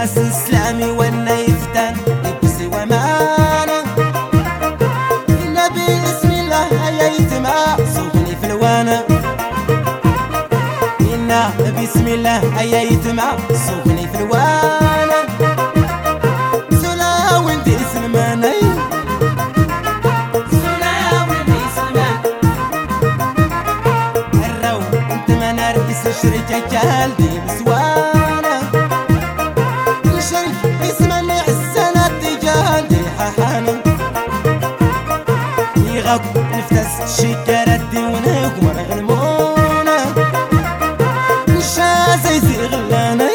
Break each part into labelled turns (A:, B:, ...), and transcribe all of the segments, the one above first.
A: الناس السلامي وانا يفتن يبسي ومانا النبي بسم الله يا يتمع صوفني في الوانا إنا بسم الله يا يتمع صوفني في الوانا سلا وانتي سلماني شركة جالدي بسوانا الشرك يسمني عالسنة جالدي حاحانا يغاك نفتس شكرة ديونك ونغلمونا الشازي زغلاني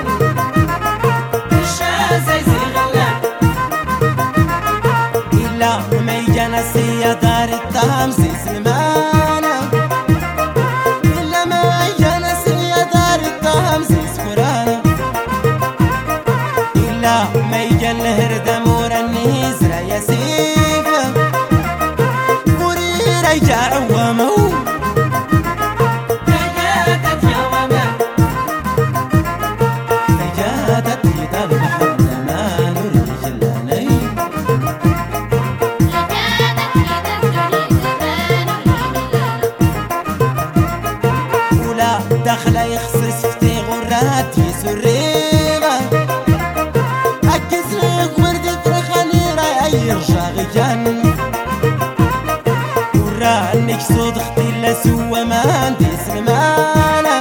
A: الشازي زغلان إلا ما يجانا سيا دار التامسي سلمانا ما يجل هردم ورنيز رايا سيفه وري ريجا عوامو ريجاتت يوما ريجاتت يطال بحر ما نريد جلاني ولا دخل يخصص فتي غرات يسريغه يرجع غيان ورانك صوت اختي لا سوا ما عندي سلمانة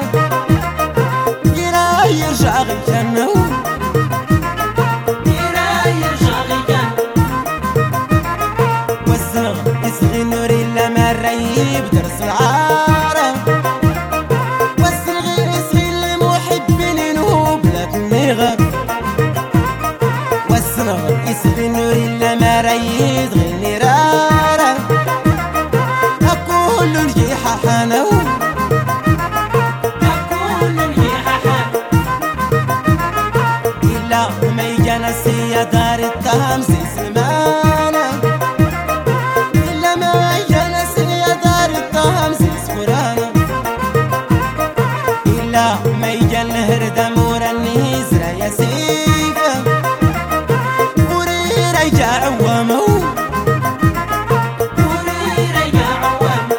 A: يرجع غيان يرجع غيان والزغ يصغي نوري لا مرة يبدرس العارة والزغ يصغي المحبين ينوب لا تنغر والزغ يصغي نوري رايد غيني رارا أقول نجي ححانو أقول نجي ححانو إلا ما يجانا سيا دار التامسي سلمانا إلا ما يجانا سيا دار التامسي سفرانا إلا ما يجانا هردم ورنيز رايا سيفا وري ريجا عوامو وري ريجا عوامو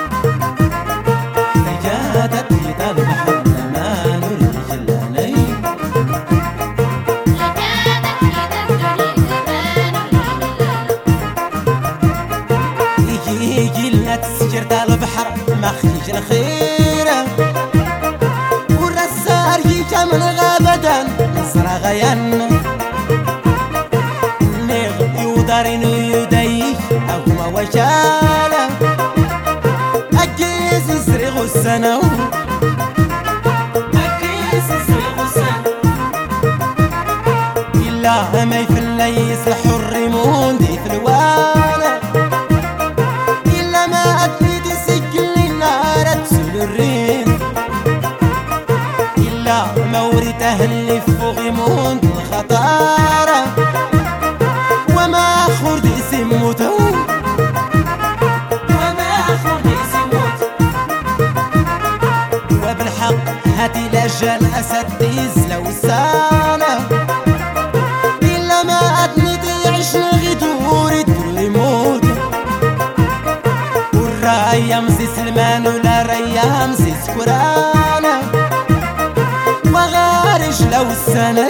A: ريجاتت يطال بحر ما نريد جلاني يجي لنا تسجر دال البحر ما خيج الخيرة والرسار يجا من غابة نصرى غيان دارين يديه أهما وشالا أجيز يسرغ السنة أجيز يسرغ السنة إلا ما يفل يصلح الريمون دي في الوانا إلا ما أدلي تسجل النار تسول الرين إلا ما وريت أهلي فوق يمون الخطارة وما خرد يسموتو وما خرد يسموت وبالحق هاتي الأجل أسد تيزلو السنة إلا ما أدني تعيش غدور الدور يموت والرايا مزي سلمان ولا رايا مزي سكرانة وغارج لو السنة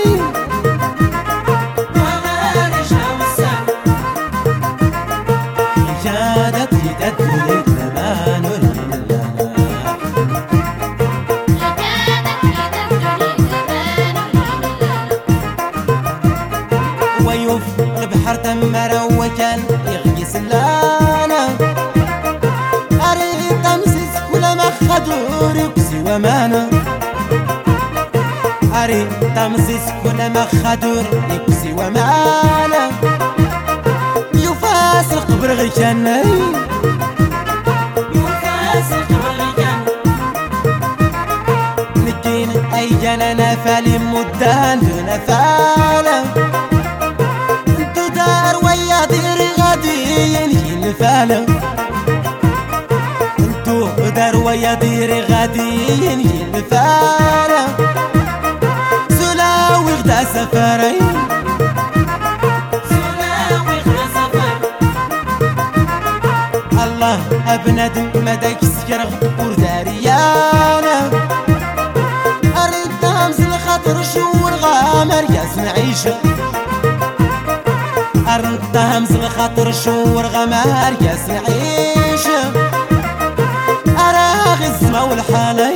A: ويوف البحر تمر وكان يغي سلانا أريد تمسس كل ما خدور يكسي ومانا أريد تمسس كل ما خدور يكسي ومانا يفاسق برغيشاني يفاسق برغيشان نكين أي جنانا فالي مدان دون فالا انتو دار ويا ديري غادي ينهي الفالا انتو دار ويا ديري غادي ينهي الفالا سلاوي خدا سفري الله أبندم مدك سكر غبور داريانا أرد همز الخطر شور غامر ياسم عيشة أرد همز الخطر شور غامر ياسم عيشة أراغ الزما والحالي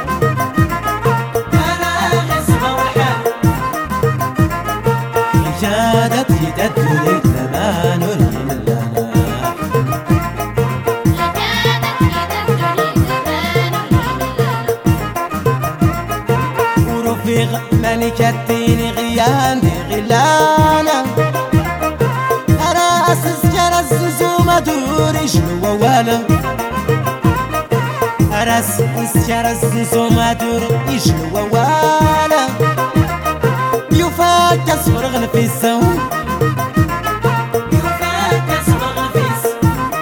A: جادت يدد لك زمان الملانا ورفيق ملكتين غيان دي غلانا أنا أسس جرس وما دوري شنو وانا أنا أسس جرس وما دوري شنو وانا يفاك أصفر غنفيسة يفاك أصفر غنفيسة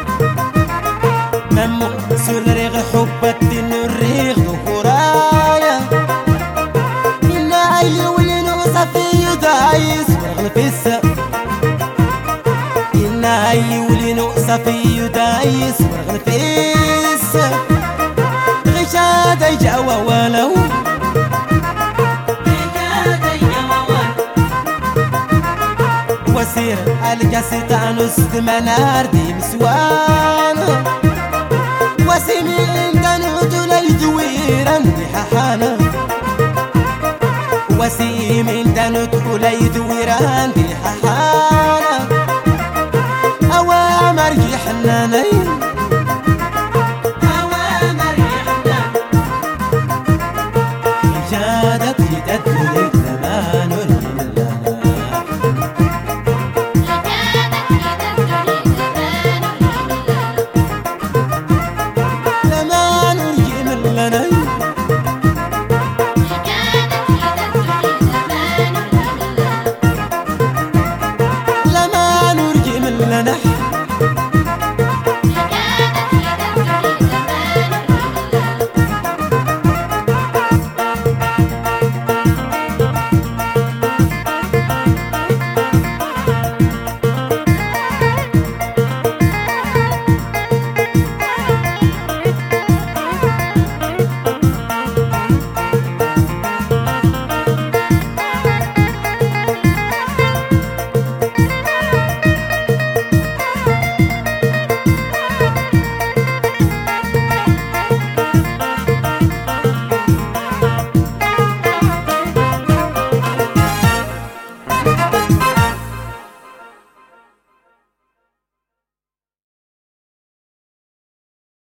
A: ممو سور ريغ حبة الريغ ظهورايا إنا أي ولينو صفي دايس ورغنفيسة إنا أي ولينو صفي دايس ورغنفيسة غشادة يجاوى ولو وسير الكاسيت عنوس منار دي مسوانا وسيمي انت نوتو ليدويران دي ححانا وسيمي انت نوتو ليدويران دي ححانا